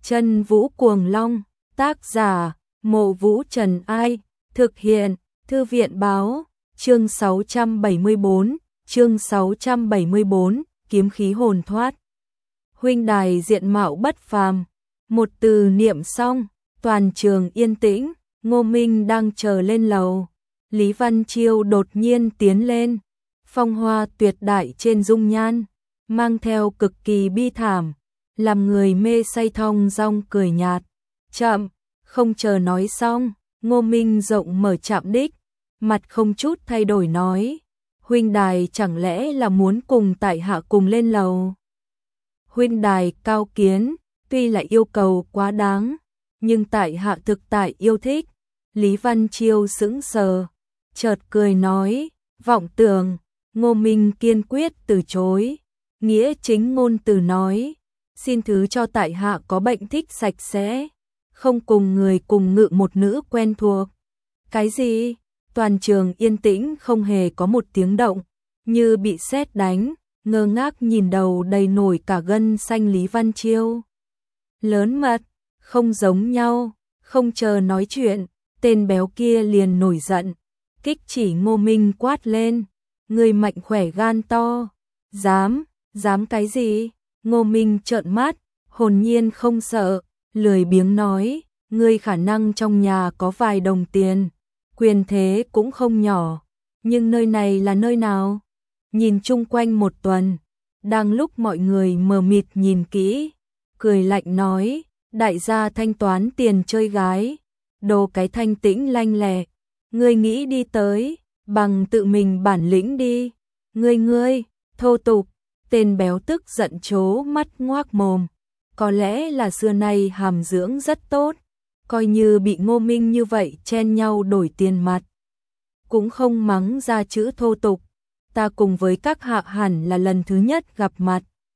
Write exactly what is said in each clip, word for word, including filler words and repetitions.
Chân Vũ Cuồng Long, tác giả, Mộ Vũ Trần Ai, thực hiện, Thư viện Báo, chương sáu trăm bảy mươi tư, chương sáu trăm bảy mươi tư, kiếm khí hồn thoát. Huynh đài diện mạo bất phàm, một từ niệm xong, toàn trường yên tĩnh, Ngô Minh đang chờ lên lầu. Lý Văn Chiêu đột nhiên tiến lên, phong hoa tuyệt đại trên dung nhan, mang theo cực kỳ bi thảm, làm người mê say thong dong cười nhạt. Chậm, không chờ nói xong, Ngô Minh rộng mở chạm đích, mặt không chút thay đổi nói, huynh đài chẳng lẽ là muốn cùng tại hạ cùng lên lầu? Huynh đài cao kiến, tuy là yêu cầu quá đáng, nhưng tại hạ thực tại yêu thích. Lý Văn Chiêu sững sờ, chợt cười nói, vọng tưởng. Ngô Minh kiên quyết từ chối, nghĩa chính ngôn từ nói, xin thứ cho tại hạ có bệnh thích sạch sẽ, không cùng người cùng ngự một nữ quen thuộc. Cái gì? Toàn trường yên tĩnh không hề có một tiếng động, như bị sét đánh, ngơ ngác nhìn đầu đầy nổi cả gân xanh Lý Văn Chiêu. Lớn mật, không giống nhau, không chờ nói chuyện, tên béo kia liền nổi giận, kích chỉ Ngô Minh quát lên, người mạnh khỏe gan to, dám, dám cái gì? Ngô Minh trợn mắt, hồn nhiên không sợ, lười biếng nói, ngươi khả năng trong nhà có vài đồng tiền, quyền thế cũng không nhỏ, nhưng nơi này là nơi nào? Nhìn chung quanh một tuần, đang lúc mọi người mờ mịt nhìn kỹ, cười lạnh nói, đại gia thanh toán tiền chơi gái, đồ cái thanh tĩnh lanh lẹ, ngươi nghĩ đi tới, bằng tự mình bản lĩnh đi, ngươi ngươi, thô tục. Tên béo tức giận trố mắt ngoác mồm, có lẽ là xưa nay hàm dưỡng rất tốt, coi như bị Ngô Minh như vậy chen nhau đổi tiền mặt, cũng không mắng ra chữ thô tục. Ta cùng với các hạ hẳn là lần thứ nhất gặp mặt,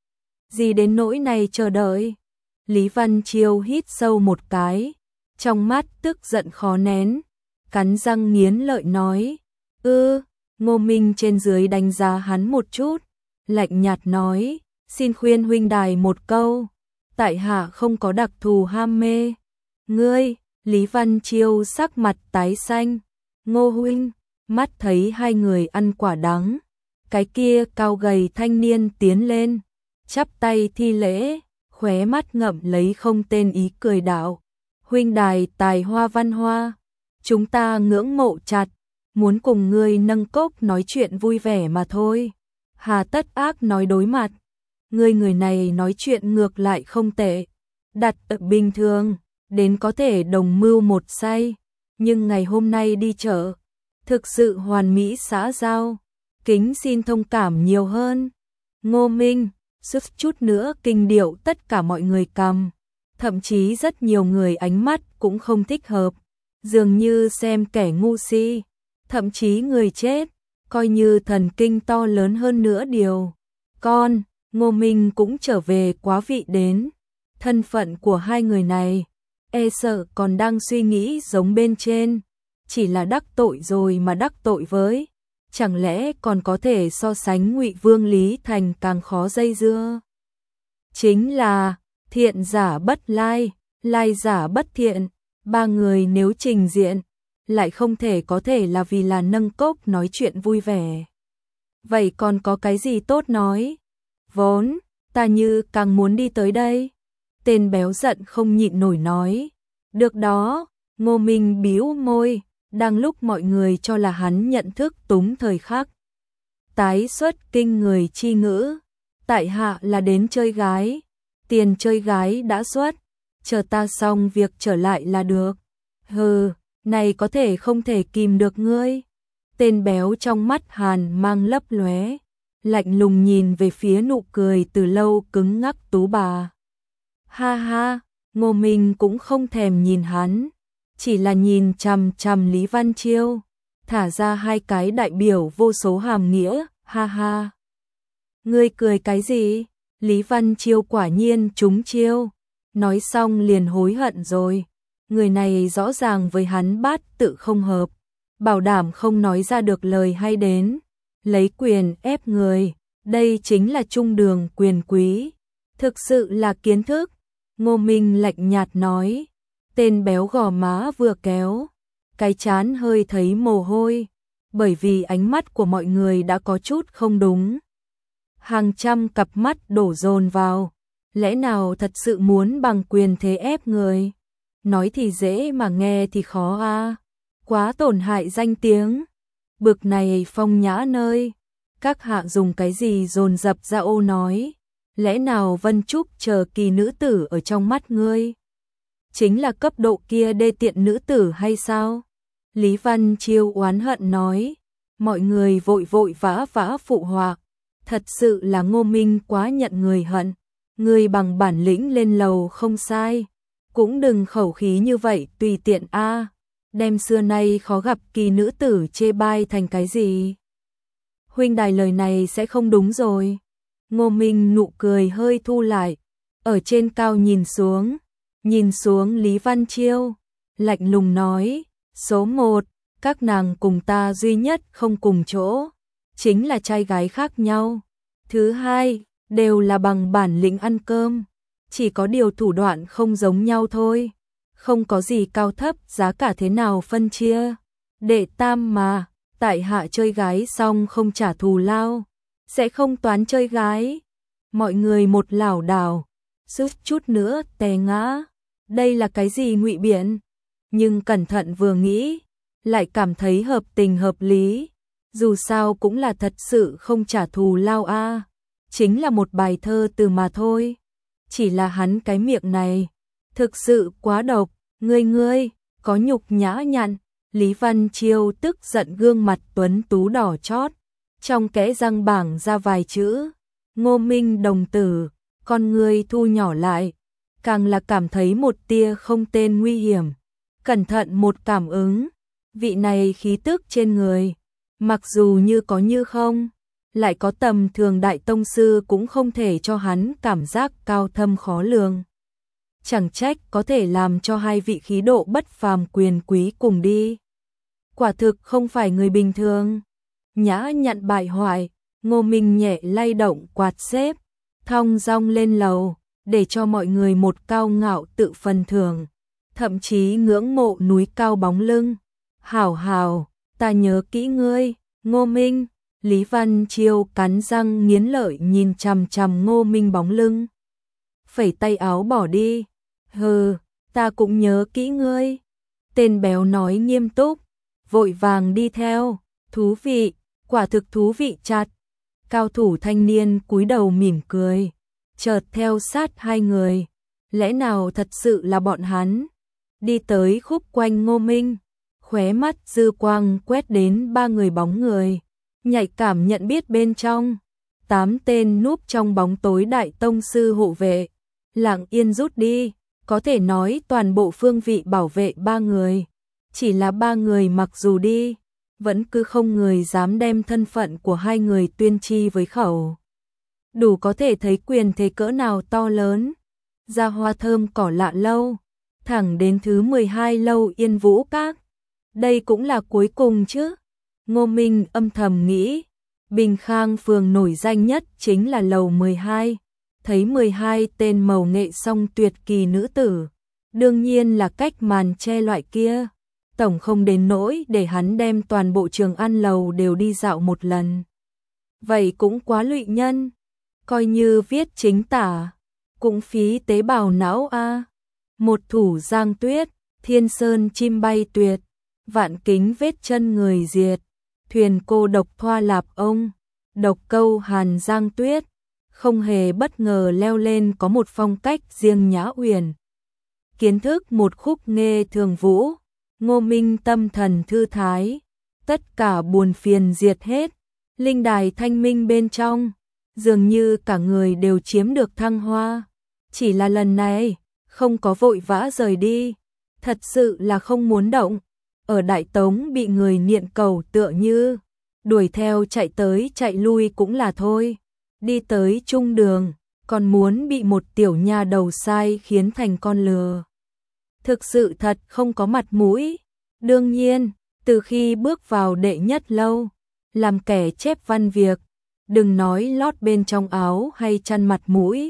gì đến nỗi này chờ đợi? Lý Văn Chiêu hít sâu một cái, trong mắt tức giận khó nén, cắn răng nghiến lợi nói, ư, Ngô Minh trên dưới đánh giá hắn một chút, lạnh nhạt nói, xin khuyên huynh đài một câu, tại hạ không có đặc thù ham mê. Ngươi, Lý Văn Chiêu sắc mặt tái xanh, Ngô huynh, mắt thấy hai người ăn quả đắng, cái kia cao gầy thanh niên tiến lên, chắp tay thi lễ, khóe mắt ngậm lấy không tên ý cười đạo, huynh đài tài hoa văn hoa, chúng ta ngưỡng mộ chặt, muốn cùng ngươi nâng cốc nói chuyện vui vẻ mà thôi. Hà tất ác nói đối mặt, ngươi người này nói chuyện ngược lại không tệ, đặt ở bình thường, đến có thể đồng mưu một say, nhưng ngày hôm nay đi chợ, thực sự hoàn mỹ xã giao, kính xin thông cảm nhiều hơn. Ngô Minh, suýt chút nữa kinh điệu tất cả mọi người cầm, thậm chí rất nhiều người ánh mắt cũng không thích hợp, dường như xem kẻ ngu si, thậm chí người chết. Coi như thần kinh to lớn hơn nữa điều. Con, Ngô Minh cũng trở về quá vị đến. Thân phận của hai người này, e sợ còn đang suy nghĩ giống bên trên. Chỉ là đắc tội rồi mà đắc tội với. Chẳng lẽ còn có thể so sánh Ngụy Vương Lý Thành càng khó dây dưa? Chính là, thiện giả bất lai, lai giả bất thiện. Ba người nếu trình diện, lại không thể có thể là vì là nâng cốc nói chuyện vui vẻ. Vậy còn có cái gì tốt nói? Vốn, ta như càng muốn đi tới đây. Tên béo giận không nhịn nổi nói. Được đó, Ngô Minh bĩu môi, đang lúc mọi người cho là hắn nhận thức túng thời khắc. Tái xuất kinh người chi ngữ, tại hạ là đến chơi gái, tiền chơi gái đã xuất, chờ ta xong việc trở lại là được. Hừ. Này có thể không thể kìm được ngươi. Tên béo trong mắt hàn mang lấp lóe, lạnh lùng nhìn về phía nụ cười từ lâu cứng ngắc tú bà. Ha ha, Ngô Minh cũng không thèm nhìn hắn, chỉ là nhìn chằm chằm Lý Văn Chiêu, thả ra hai cái đại biểu vô số hàm nghĩa, ha ha. Ngươi cười cái gì? Lý Văn Chiêu quả nhiên trúng chiêu, nói xong liền hối hận rồi. Người này rõ ràng với hắn bát tự không hợp, bảo đảm không nói ra được lời hay đến, lấy quyền ép người, đây chính là trung đường quyền quý, thực sự là kiến thức. Ngô Minh lạnh nhạt nói, tên béo gò má vừa kéo, cái trán hơi thấy mồ hôi, bởi vì ánh mắt của mọi người đã có chút không đúng. Hàng trăm cặp mắt đổ dồn vào, lẽ nào thật sự muốn bằng quyền thế ép người? Nói thì dễ mà nghe thì khó a, quá tổn hại danh tiếng. Bực này phong nhã nơi, các hạ dùng cái gì dồn dập ra ô nói, lẽ nào Vân Trúc chờ kỳ nữ tử ở trong mắt ngươi chính là cấp độ kia đê tiện nữ tử hay sao? Lý Văn Chiêu oán hận nói, mọi người vội vội vã vã phụ họa, thật sự là Ngô Minh quá nhận người hận, người bằng bản lĩnh lên lầu không sai, cũng đừng khẩu khí như vậy tùy tiện a, đem xưa nay khó gặp kỳ nữ tử chê bai thành cái gì? Huynh đài lời này sẽ không đúng rồi. Ngô Minh nụ cười hơi thu lại, ở trên cao nhìn xuống, nhìn xuống Lý Văn Chiêu, lạnh lùng nói, số một, các nàng cùng ta duy nhất không cùng chỗ, chính là trai gái khác nhau. Thứ hai, đều là bằng bản lĩnh ăn cơm, chỉ có điều thủ đoạn không giống nhau thôi, không có gì cao thấp giá cả thế nào phân chia. Đệ tam mà, tại hạ chơi gái xong không trả thù lao, sẽ không toán chơi gái. Mọi người một lảo đảo, suýt chút nữa té ngã. Đây là cái gì ngụy biện? Nhưng cẩn thận vừa nghĩ, lại cảm thấy hợp tình hợp lý. Dù sao cũng là thật sự không trả thù lao a, chính là một bài thơ từ mà thôi. Chỉ là hắn cái miệng này, thực sự quá độc, ngươi ngươi, có nhục nhã nhặn. Lý Văn Chiêu tức giận gương mặt tuấn tú đỏ chót, trong kẽ răng bảng ra vài chữ, Ngô Minh đồng tử, con ngươi thu nhỏ lại, càng là cảm thấy một tia không tên nguy hiểm. Cẩn thận một cảm ứng, vị này khí tức trên người, mặc dù như có như không, lại có tầm thường đại tông sư cũng không thể cho hắn cảm giác cao thâm khó lường. Chẳng trách có thể làm cho hai vị khí độ bất phàm quyền quý cùng đi. Quả thực không phải người bình thường. Nhã nhặn bại hoại, Ngô Minh nhẹ lay động quạt xếp, thong dong lên lầu, để cho mọi người một cao ngạo tự phần thưởng, thậm chí ngưỡng mộ núi cao bóng lưng. Hảo hảo, ta nhớ kỹ ngươi, Ngô Minh. Lý Văn Chiêu cắn răng nghiến lợi nhìn chằm chằm Ngô Minh bóng lưng, phẩy tay áo bỏ đi. Hừ, ta cũng nhớ kỹ ngươi. Tên béo nói nghiêm túc, vội vàng đi theo. Thú vị, quả thực thú vị chặt. Cao thủ thanh niên cúi đầu mỉm cười, chợt theo sát hai người. Lẽ nào thật sự là bọn hắn? Đi tới khúc quanh Ngô Minh, khóe mắt dư quang quét đến ba người bóng người, nhạy cảm nhận biết bên trong tám tên núp trong bóng tối đại tông sư hộ vệ, lặng yên rút đi, có thể nói toàn bộ phương vị bảo vệ ba người. Chỉ là ba người mặc dù đi, vẫn cứ không người dám đem thân phận của hai người tuyên chi với khẩu. Đủ có thể thấy quyền thế cỡ nào to lớn. Ra hoa thơm cỏ lạ lâu, thẳng đến thứ mười hai lâu Yên Vũ Các. Đây cũng là cuối cùng chứ. Ngô Minh âm thầm nghĩ, Bình Khang phường nổi danh nhất chính là lầu mười hai. Thấy mười hai tên mầu nghệ song tuyệt kỳ nữ tử, đương nhiên là cách màn che loại kia. Tổng không đến nỗi để hắn đem toàn bộ Trường An lầu đều đi dạo một lần. Vậy cũng quá lụy nhân, coi như viết chính tả, cũng phí tế bào não a. Một thủ Giang Tuyết, thiên sơn chim bay tuyệt, vạn kính vết chân người diệt, thuyền cô độc thoa lạp ông, độc câu Hàn Giang Tuyết, không hề bất ngờ leo lên có một phong cách riêng nhã uyển. Kiến thức một khúc nghe thường vũ, Ngô Minh tâm thần thư thái, tất cả buồn phiền diệt hết, linh đài thanh minh bên trong, dường như cả người đều chiếm được thăng hoa. Chỉ là lần này, không có vội vã rời đi, thật sự là không muốn động. Ở Đại Tống bị người niệm cầu tựa như, đuổi theo chạy tới chạy lui cũng là thôi. Đi tới trung đường, còn muốn bị một tiểu nha đầu sai khiến thành con lừa. Thực sự thật không có mặt mũi. Đương nhiên, từ khi bước vào đệ nhất lâu, làm kẻ chép văn việc, đừng nói lót bên trong áo hay chăn mặt mũi,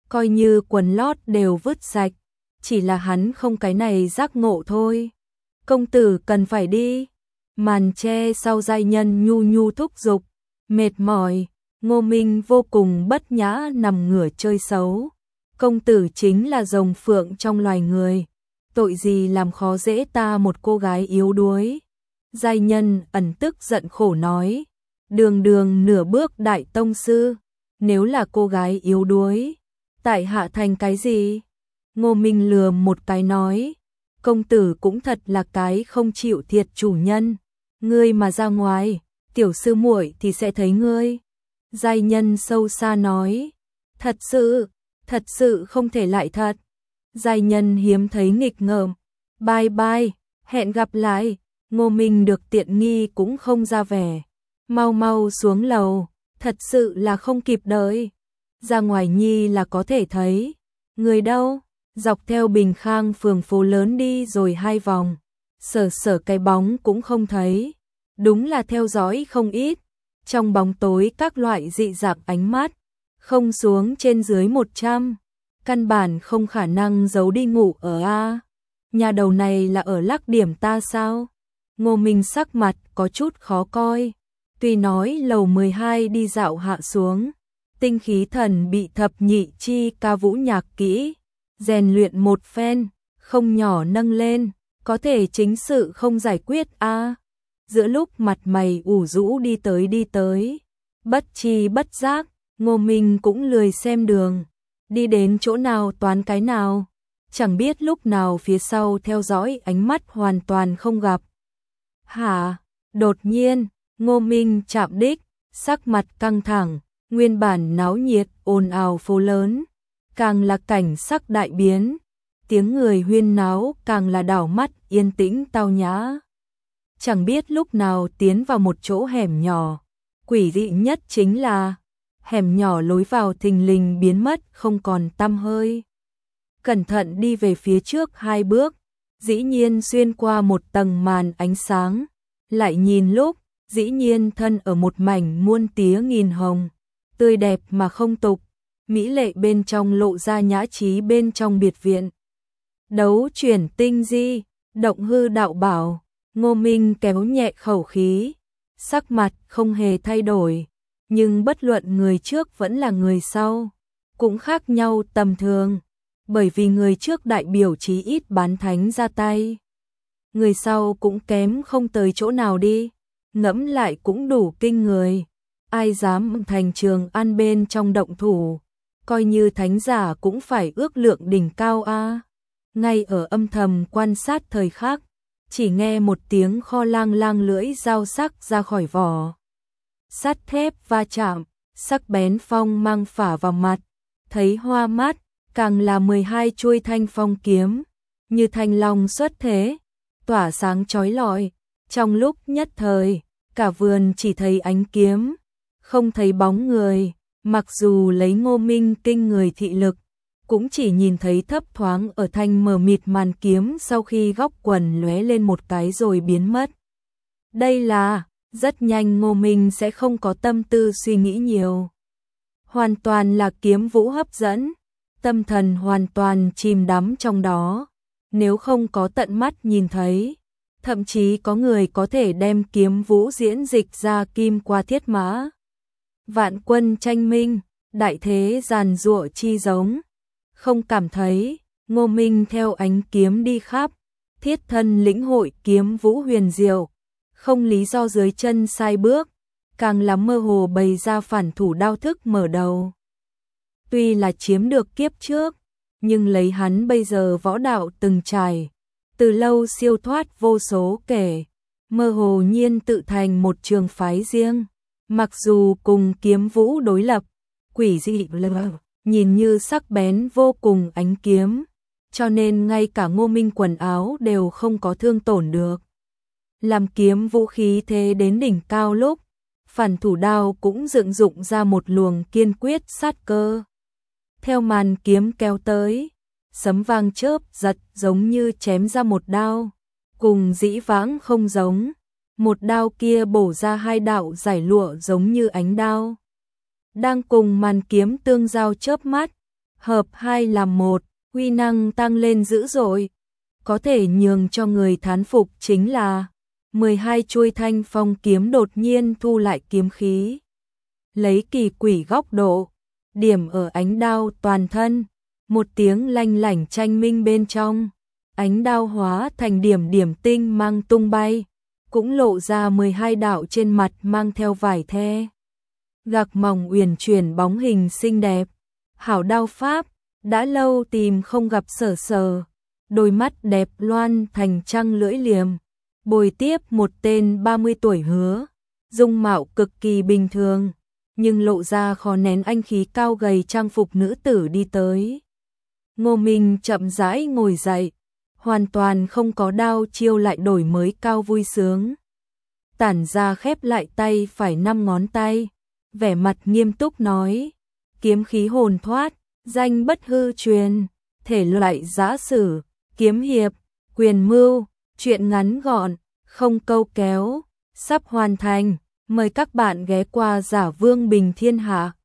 coi như quần lót đều vứt sạch, chỉ là hắn không cái này giác ngộ thôi. Công tử cần phải đi. Màn che sau giai nhân nhu nhu thúc giục, mệt mỏi, Ngô Minh vô cùng bất nhã nằm ngửa chơi xấu. Công tử chính là rồng phượng trong loài người, tội gì làm khó dễ ta một cô gái yếu đuối. Giai nhân ẩn tức giận khổ nói, đường đường nửa bước đại tông sư, nếu là cô gái yếu đuối, tại hạ thành cái gì? Ngô Minh lừa một cái nói, công tử cũng thật là cái không chịu thiệt chủ nhân, ngươi mà ra ngoài, tiểu sư muội thì sẽ thấy ngươi. Giai nhân sâu xa nói, thật sự, thật sự không thể lại thật. Giai nhân hiếm thấy nghịch ngợm, bye bye, hẹn gặp lại. Ngô Minh được tiện nghi cũng không ra vẻ, mau mau xuống lầu, thật sự là không kịp đợi. Ra ngoài nhi là có thể thấy, người đâu? Dọc theo Bình Khang phường phố lớn đi rồi hai vòng, sở sở cái bóng cũng không thấy, đúng là theo dõi không ít. Trong bóng tối các loại dị dạng ánh mắt, không xuống trên dưới một trăm, căn bản không khả năng giấu đi ngủ ở A. Nhà đầu này là ở lắc điểm ta sao? Ngô Minh sắc mặt có chút khó coi, tuy nói lầu mười hai đi dạo hạ xuống, tinh khí thần bị thập nhị chi ca vũ nhạc kỹ, rèn luyện một phen, không nhỏ nâng lên, có thể chính sự không giải quyết a. Giữa lúc mặt mày ủ rũ đi tới đi tới, bất chi bất giác, Ngô Minh cũng lười xem đường, đi đến chỗ nào toán cái nào, chẳng biết lúc nào phía sau theo dõi ánh mắt hoàn toàn không gặp. Hả? Đột nhiên, Ngô Minh chạm đích, sắc mặt căng thẳng, nguyên bản náo nhiệt ồn ào phố lớn, càng là cảnh sắc đại biến, tiếng người huyên náo càng là đảo mắt yên tĩnh tao nhã. Chẳng biết lúc nào tiến vào một chỗ hẻm nhỏ, quỷ dị nhất chính là hẻm nhỏ lối vào thình lình biến mất không còn tăm hơi. Cẩn thận đi về phía trước hai bước, dĩ nhiên xuyên qua một tầng màn ánh sáng, lại nhìn lúc, dĩ nhiên thân ở một mảnh muôn tía nghìn hồng, tươi đẹp mà không tục, mỹ lệ bên trong lộ ra nhã trí bên trong biệt viện. Đấu chuyển tinh di, động hư đạo bảo, Ngô Minh kéo nhẹ khẩu khí, sắc mặt không hề thay đổi, nhưng bất luận người trước vẫn là người sau, cũng khác nhau tầm thường, bởi vì người trước đại biểu chí ít bán thánh ra tay. Người sau cũng kém không tới chỗ nào đi, ngẫm lại cũng đủ kinh người, ai dám thành Trường An bên trong động thủ, coi như thánh giả cũng phải ước lượng đỉnh cao a. Ngay ở âm thầm quan sát thời khắc, chỉ nghe một tiếng kho lang lang lưỡi dao sắc ra khỏi vỏ. Sắt thép va chạm, sắc bén phong mang phả vào mặt, thấy hoa mắt, càng là mười hai chuôi thanh phong kiếm, như thanh long xuất thế, tỏa sáng chói lọi. Trong lúc nhất thời, cả vườn chỉ thấy ánh kiếm, không thấy bóng người, mặc dù lấy Ngô Minh kinh người thị lực, cũng chỉ nhìn thấy thấp thoáng ở thanh mờ mịt màn kiếm sau khi góc quần lóe lên một cái rồi biến mất. Đây là, rất nhanh Ngô Minh sẽ không có tâm tư suy nghĩ nhiều. Hoàn toàn là kiếm vũ hấp dẫn, tâm thần hoàn toàn chìm đắm trong đó, nếu không có tận mắt nhìn thấy, thậm chí có người có thể đem kiếm vũ diễn dịch ra kim qua thiết mã. Vạn quân tranh minh, đại thế giàn giụa chi giống, không cảm thấy, Ngô Minh theo ánh kiếm đi khắp, thiết thân lĩnh hội kiếm vũ huyền diệu, không lý do dưới chân sai bước, càng lắm mơ hồ bày ra phản thủ đao thức mở đầu. Tuy là chiếm được kiếp trước, nhưng lấy hắn bây giờ võ đạo từng trải, từ lâu siêu thoát vô số kể, mơ hồ nhiên tự thành một trường phái riêng, mặc dù cùng kiếm vũ đối lập, quỷ dị lờ, nhìn như sắc bén vô cùng ánh kiếm, cho nên ngay cả Ngô Minh quần áo đều không có thương tổn được. Làm kiếm vũ khí thế đến đỉnh cao lúc, phản thủ đao cũng dựng dụng ra một luồng kiên quyết sát cơ. Theo màn kiếm kéo tới, sấm vang chớp giật giống như chém ra một đao, cùng dĩ vãng không giống, một đao kia bổ ra hai đạo giải lụa giống như ánh đao. Đang cùng màn kiếm tương giao chớp mắt, hợp hai làm một, uy năng tăng lên dữ dội. Có thể nhường cho người thán phục chính là mười hai chuôi thanh phong kiếm đột nhiên thu lại kiếm khí. Lấy kỳ quỷ góc độ, điểm ở ánh đao toàn thân, một tiếng lanh lảnh tranh minh bên trong. Ánh đao hóa thành điểm điểm tinh mang tung bay, cũng lộ ra mười hai đạo trên mặt mang theo vải the. Gạc mỏng uyển chuyển bóng hình xinh đẹp, hảo đao pháp, đã lâu tìm không gặp Sở Sở. Đôi mắt đẹp loan thành trăng lưỡi liềm, bồi tiếp một tên ba mươi tuổi hứa, dung mạo cực kỳ bình thường, nhưng lộ ra khó nén anh khí cao gầy trang phục nữ tử đi tới. Ngô Minh chậm rãi ngồi dậy, hoàn toàn không có đao chiêu lại đổi mới cao vui sướng. Tản ra khép lại tay phải năm ngón tay, vẻ mặt nghiêm túc nói, kiếm khí hồn thoát, danh bất hư truyền, thể loại giã sử, kiếm hiệp, quyền mưu, truyện ngắn gọn, không câu kéo, sắp hoàn thành, mời các bạn ghé qua Giả Vương Bình Thiên Hạ.